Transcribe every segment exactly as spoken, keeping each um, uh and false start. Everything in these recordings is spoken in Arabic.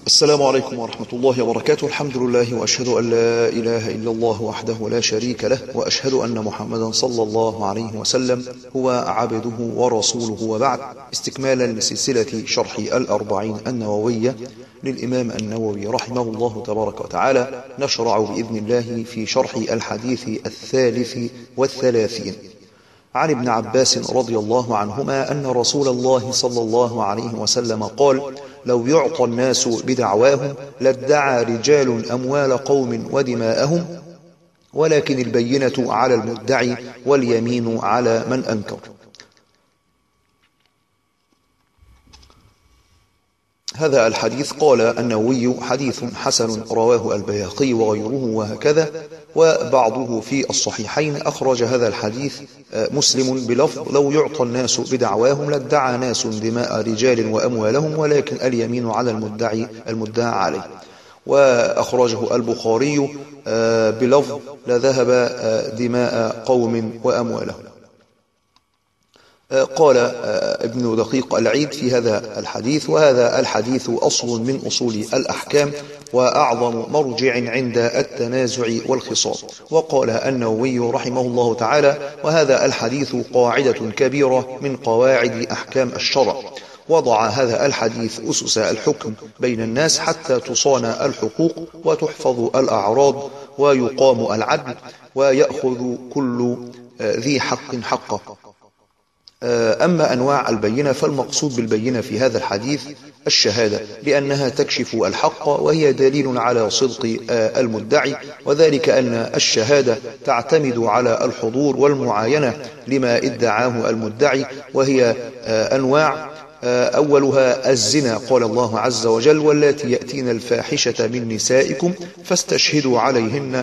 السلام عليكم ورحمة الله وبركاته. الحمد لله وأشهد أن لا إله إلا الله وحده لا شريك له، وأشهد أن محمدا صلى الله عليه وسلم هو عبده ورسوله، وبعد. استكمالا لسلسلة شرح الأربعين النووية للإمام النووي رحمه الله تبارك وتعالى، نشرع بإذن الله في شرح الحديث الثالث والثلاثين عن ابن عباس رضي الله عنهما أن رسول الله صلى الله عليه وسلم قال: لو يعطى الناس بدعواهم لادعى رجال أموال قوم ودماءهم، ولكن البينة على المدعي واليمين على من أنكر. هذا الحديث قال النووي حديث حسن رواه البيهقي وغيره وهكذا، وبعضه في الصحيحين. أخرج هذا الحديث مسلم بلفظ: لو يعطى الناس بدعواهم لادعى ناس دماء رجال وأموالهم، ولكن اليمين على المدعي المدعى عليه. وأخرجه البخاري بلفظ: لذهب دماء قوم وأموالهم. قال ابن دقيق العيد في هذا الحديث: وهذا الحديث أصل من أصول الأحكام وأعظم مرجع عند التنازع والخصام. وقال النووي رحمه الله تعالى: وهذا الحديث قاعدة كبيرة من قواعد أحكام الشرع. وضع هذا الحديث أسس الحكم بين الناس حتى تصان الحقوق وتحفظ الأعراض ويقام العدل ويأخذ كل ذي حق حقه. أما أنواع البينة فالمقصود بالبينة في هذا الحديث الشهادة، لأنها تكشف الحق وهي دليل على صدق المدعي، وذلك أن الشهادة تعتمد على الحضور والمعاينة لما ادعاه المدعي، وهي أنواع. أولها الزنا، قال الله عز وجل: واللاتي يأتين الفاحشة من نسائكم فاستشهدوا عليهن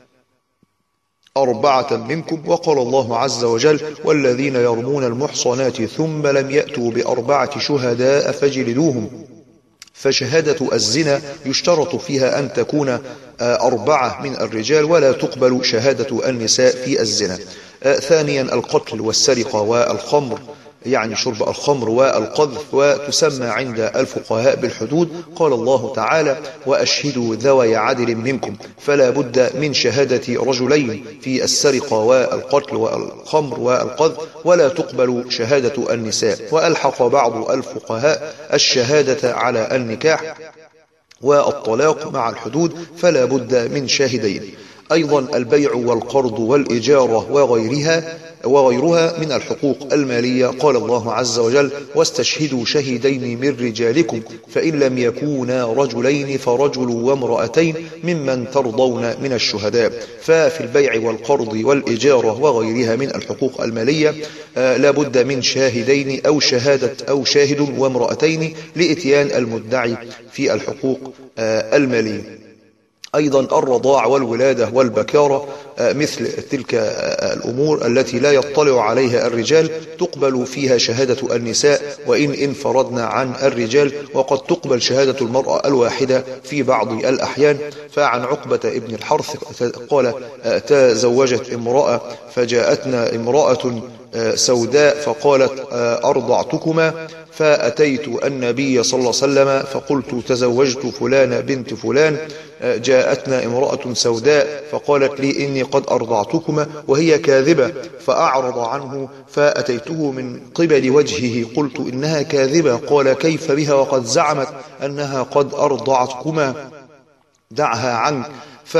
أربعة منكم. وقال الله عز وجل: والذين يرمون المحصنات ثم لم يأتوا بأربعة شهداء فاجلدوهم. فشهادة الزنا يشترط فيها أن تكون أربعة من الرجال، ولا تقبل شهادة النساء في الزنا. ثانيا القتل والسرقة والخمر، يعني شرب الخمر والقذف، وتسمى عند الفقهاء بالحدود. قال الله تعالى: وأشهدوا ذوي عدل منكم. فلا بد من شهادة رجلين في السرقة والقتل والخمر والقذف، ولا تقبل شهادة النساء. وألحق بعض الفقهاء الشهادة على النكاح والطلاق مع الحدود، فلا بد من شاهدين. أيضا البيع والقرض والإجارة وغيرها وغيرها من الحقوق المالية. قال الله عز وجل: واستشهدوا شهيدين من رجالكم فإن لم يكونا رجلين فرجل وامرأتين ممن ترضون من الشهداء. ففي البيع والقرض والإجارة وغيرها من الحقوق المالية لا بد من شاهدين أو شهادة أو شاهد وامرأتين لإتيان المدعي في الحقوق المالية. أيضا الرضاع والولادة والبكارة، مثل تلك الأمور التي لا يطلع عليها الرجال تقبل فيها شهادة النساء وإن انفردنا عن الرجال، وقد تقبل شهادة المرأة الواحدة في بعض الأحيان. فعن عقبة ابن الحرث قال: تزوجت امرأة فجاءتنا امرأة سوداء فقالت: أرضعتكما. فأتيت النبي صلى الله عليه وسلم فقلت: تزوجت فلان بنت فلان. جاءتنا امرأة سوداء فقالت لي: إني قد أرضعتكما، وهي كاذبة. فأعرض عنه فأتيته من قبل وجهه قلت: إنها كاذبة. قال: كيف بها وقد زعمت أنها قد أرضعتكما؟ دعها عنك. ف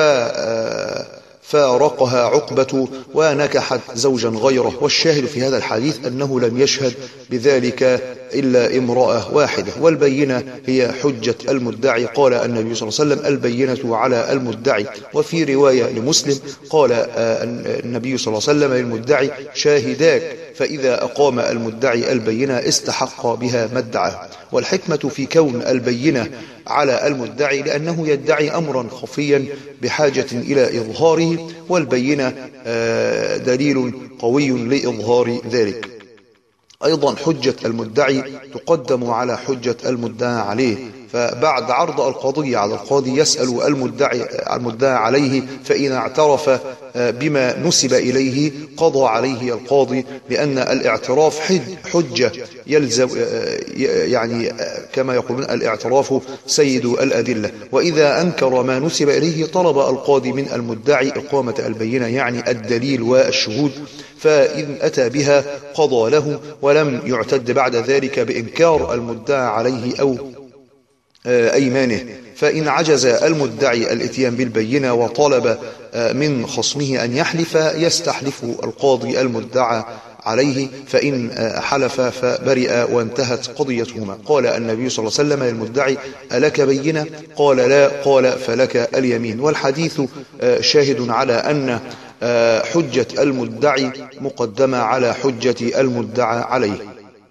فارقها عقبة ونكحت زوجا غيره. والشاهد في هذا الحديث أنه لم يشهد بذلك إلا امرأة واحدة، والبينة هي حجة المدعي. قال النبي صلى الله عليه وسلم: البينة على المدعي. وفي رواية لمسلم قال النبي صلى الله عليه وسلم للمدعي: شاهداك، فإذا أقام المدعي البينة استحق بها ما ادعاه. والحكمة في كون البينة على المدعي لأنه يدعي أمرا خفيا بحاجة إلى إظهاره، والبينة دليل قوي لإظهار ذلك. أيضا حجة المدعي تقدم على حجة المدعى عليه، فبعد عرض القضية على القاضي يسأل المدعي المدعى عليه، فإن اعترف بما نسب إليه قضى عليه القاضي، لأن الاعتراف حجة يلزم، يعني كما يقولون الاعتراف سيد الأدلة. وإذا أنكر ما نسب إليه طلب القاضي من المدعي إقامة البينة، يعني الدليل والشهود، فإن أتى بها قضى له، ولم يعتد بعد ذلك بإنكار المدعى عليه أو أيمانه. فإن عجز المدعي الاتيان بالبينة وطلب من خصمه أن يحلف، يستحلف القاضي المدعى عليه، فإن حلف فبرئ وانتهت قضيتهما. قال النبي صلى الله عليه وسلم للمدعي: ألك بينة؟ قال: لا. قال: فلك اليمين. والحديث شاهد على أن حجة المدعي مقدمة على حجة المدعى عليه.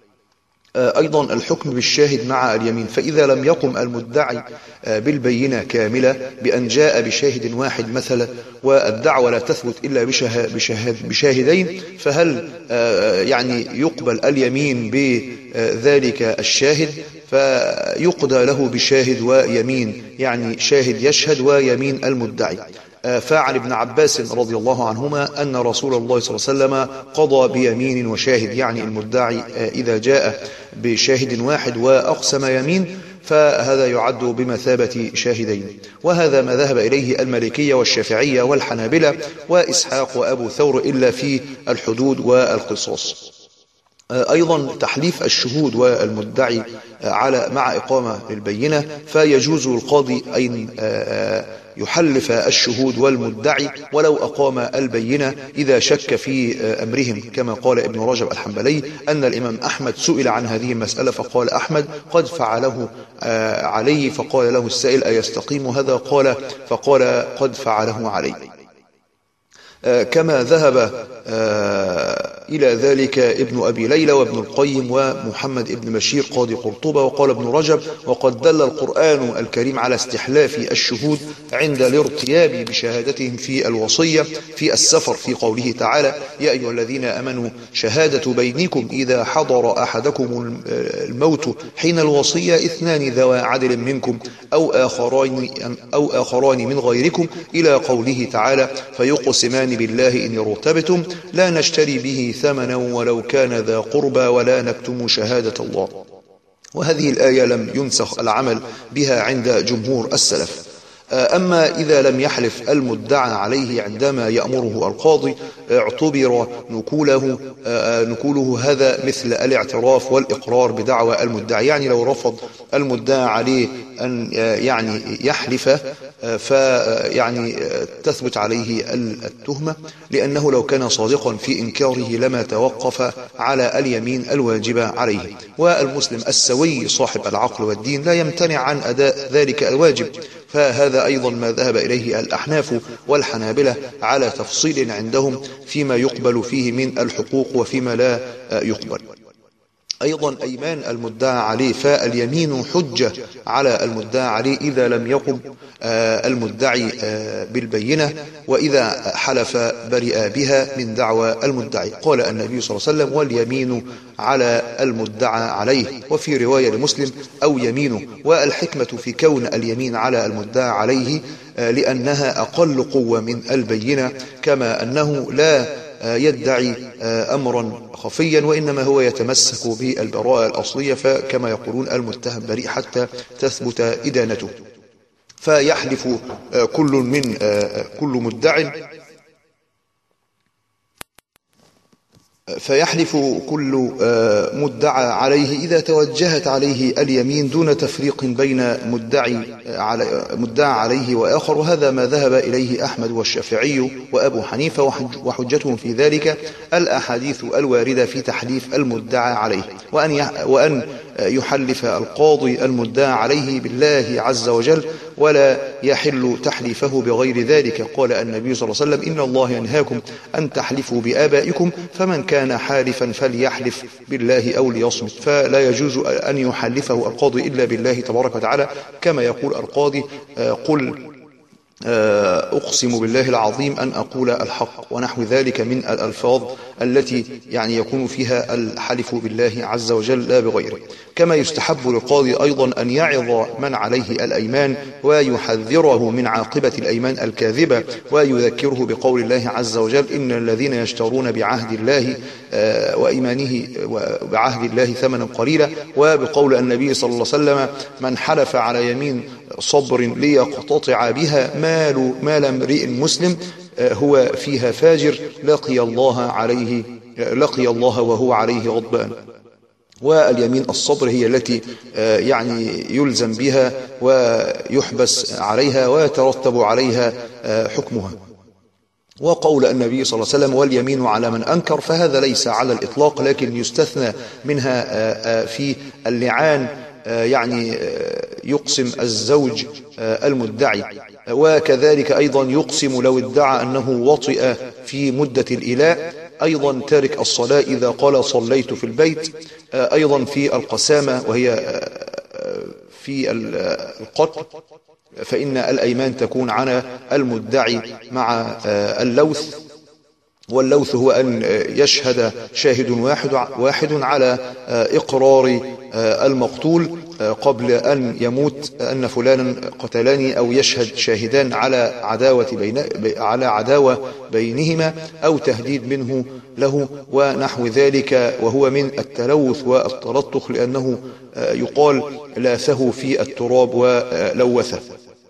أيضا الحكم بالشاهد مع اليمين، فإذا لم يقم المدعي بالبينة كاملة بأن جاء بشاهد واحد مثلا، والدعوة لا تثبت إلا بشاهد بشاهدين، فهل يعني يقبل اليمين بذلك الشاهد؟ فيقضى له بشاهد ويمين، يعني شاهد يشهد ويمين المدعي. فعن ابن عباس رضي الله عنهما أن رسول الله صلى الله عليه وسلم قضى بيمين وشاهد، يعني المدعي إذا جاء بشاهد واحد وأقسم يمين فهذا يعد بمثابة شاهدين. وهذا ما ذهب إليه المالكية والشافعية والحنابلة وإسحاق وأبو ثور، إلا في الحدود والقصاص. أيضا تحليف الشهود والمدعي على مع إقامة للبينة، فيجوز القاضي أن يحلف الشهود والمدعي ولو أقام البينة إذا شك في أمرهم، كما قال ابن رجب الحنبلي أن الإمام أحمد سئل عن هذه المسألة فقال أحمد: قد فعله عليه. فقال له السائل: أيستقيم هذا؟ قال فقال: قد فعله عليه. كما ذهب إلى ذلك ابن أبي ليلى وابن القيم ومحمد ابن بشير قاضي قرطبة. وقال ابن رجب: وقد دل القرآن الكريم على استحلاف الشهود عند الارتياب بشهادتهم في الوصية في السفر، في قوله تعالى: يا أيها الذين آمنوا شهادة بينكم إذا حضر أحدكم الموت حين الوصية اثنان ذوى عدل منكم أو آخرين, أو آخران من غيركم، إلى قوله تعالى: فيقسمان بالله إن ارتبتم لا نشتري به ثمنا ولو كان ذا قربى ولا نكتم شهادة الله. وهذه الآية لم ينسخ العمل بها عند جمهور السلف. أما إذا لم يحلف المدعى عليه عندما يأمره القاضي اعتبر نقوله نقوله هذا مثل الاعتراف والإقرار بدعوى المدعي، يعني لو رفض المدعى عليه أن يعني يحلف فيعني تثبت عليه التهمة، لأنه لو كان صادقا في إنكاره لما توقف على اليمين الواجبة عليه. والمسلم السوي صاحب العقل والدين لا يمتنع عن أداء ذلك الواجب، فهذا أيضا ما ذهب إليه الأحناف والحنابلة على تفصيل عندهم فيما يقبل فيه من الحقوق وفيما لا يقبل. أيضا أيمان المدعى عليه، فاليمين حجة على المدعى عليه إذا لم يقم المدعي بالبينة، وإذا حلف برئ بها من دعوى المدعي. قال النبي صلى الله عليه وسلم: واليمين على المدعى عليه. وفي رواية لمسلم: أو يمينه. والحكمة في كون اليمين على المدعى عليه لأنها أقل قوة من البينة، كما أنه لا يدعي أمرا خفيا، وإنما هو يتمسك بالبراءة الأصلية، فكما يقولون المتهم بريء حتى تثبت إدانته. فيحلف كل من كل مدع فيحلف كل مدعى عليه إذا توجهت عليه اليمين دون تفريق بين مدعي مدعى عليه وآخر. وهذا ما ذهب إليه أحمد والشافعي وأبو حنيفة، وحجتهم في ذلك الأحاديث الواردة في تحليف المدعى عليه، وأن وأن يحلف القاضي المدعى عليه بالله عز وجل ولا يحل تحليفه بغير ذلك. قال النبي صلى الله عليه وسلم: إن الله ينهاكم أن تحلفوا بآبائكم، فمن كان حالفا فليحلف بالله أو ليصمت. فلا يجوز أن يحلفه القاضي إلا بالله تبارك وتعالى، كما يقول القاضي: قل أقسم بالله العظيم أن أقول الحق، ونحو ذلك من الألفاظ التي يعني يكون فيها الحلف بالله عز وجل لا بغيره. كما يستحب للقاضي أيضا أن يعظ من عليه الأيمان ويحذره من عاقبة الأيمان الكاذبة، ويذكره بقول الله عز وجل إن الذين يشترون بعهد الله وإيمانه وبعهد الله ثمنا قليلا، وبقول النبي صلى الله عليه وسلم من حلف على يمين صبر ليقتطع بها مال مال امرئ مسلم هو فيها فاجر لقي الله عليه لقي الله وهو عليه غضبان. واليمين الصبر هي التي يعني يلزم بها ويحبس عليها ويترتب عليها حكمها. وقول النبي صلى الله عليه وسلم واليمين على من أنكر، فهذا ليس على الإطلاق، لكن يستثنى منها في اللعان، يعني يقسم الزوج المدعي، وكذلك أيضا يقسم لو ادعى أنه وطئ في مدة الإلاء، أيضا تارك الصلاة إذا قال صليت في البيت، أيضا في القسامة وهي في القتل، فإن الأيمان تكون على المدعي مع اللوث، واللوث هو أن يشهد شاهد واحد واحد على إقرار المقتول قبل أن يموت أن فلانا قتلني، أو يشهد شاهدان على عداوة بين على عداوة بينهما أو تهديد منه له ونحو ذلك، وهو من التلوث والتلطخ، لأنه يقال لاثه في التراب ولوثه.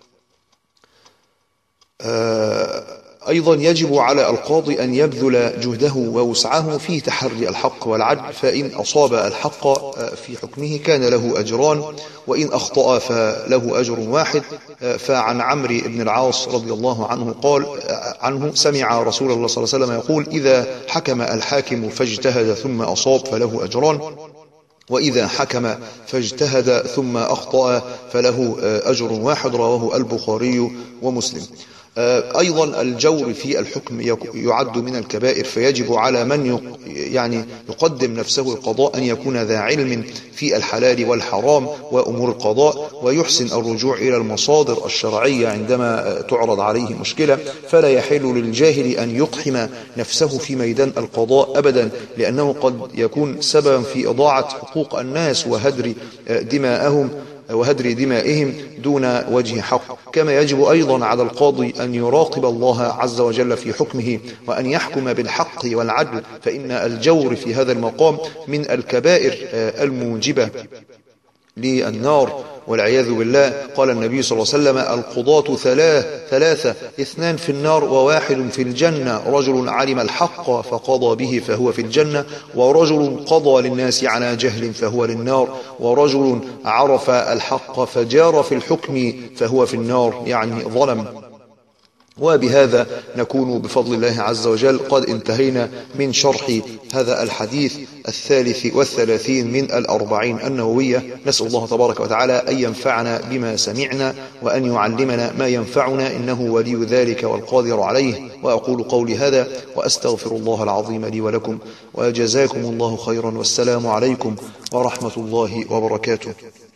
أيضا يجب على القاضي أن يبذل جهده ووسعه في تحري الحق والعدل، فإن أصاب الحق في حكمه كان له أجران، وإن أخطأ فله أجر واحد. فعن عمرو بن العاص رضي الله عنه قال عنه سمع رسول الله صلى الله عليه وسلم يقول إذا حكم الحاكم فاجتهد ثم أصاب فله أجران، وإذا حكم فاجتهد ثم أخطأ فله أجر واحد. رواه البخاري ومسلم. أيضا الجور في الحكم يعد من الكبائر، فيجب على من يعني يقدم نفسه القضاء أن يكون ذا علم في الحلال والحرام وأمور القضاء، ويحسن الرجوع إلى المصادر الشرعية عندما تعرض عليه مشكلة، فلا يحل للجاهل أن يقحم نفسه في ميدان القضاء أبدا، لأنه قد يكون سببا في إضاعة حقوق الناس وهدر دماءهم وهدر دمائهم دون وجه حق. كما يجب أيضا على القاضي أن يراقب الله عز وجل في حكمه، وأن يحكم بالحق والعدل، فإن الجور في هذا المقام من الكبائر الموجبة للنار والعياذ بالله. قال النبي صلى الله عليه وسلم القضاة ثلاث ثلاثة اثنان في النار وواحد في الجنة، رجل علم الحق فقضى به فهو في الجنة، ورجل قضى للناس على جهل فهو للنار، ورجل عرف الحق فجار في الحكم فهو في النار، يعني ظلم. وبهذا نكون بفضل الله عز وجل قد انتهينا من شرح هذا الحديث الثالث والثلاثين من الأربعين النووية. نسأل الله تبارك وتعالى أن ينفعنا بما سمعنا وأن يعلمنا ما ينفعنا، إنه ولي ذلك والقادر عليه. وأقول قولي هذا وأستغفر الله العظيم لي ولكم، وجزاكم الله خيرا، والسلام عليكم ورحمة الله وبركاته.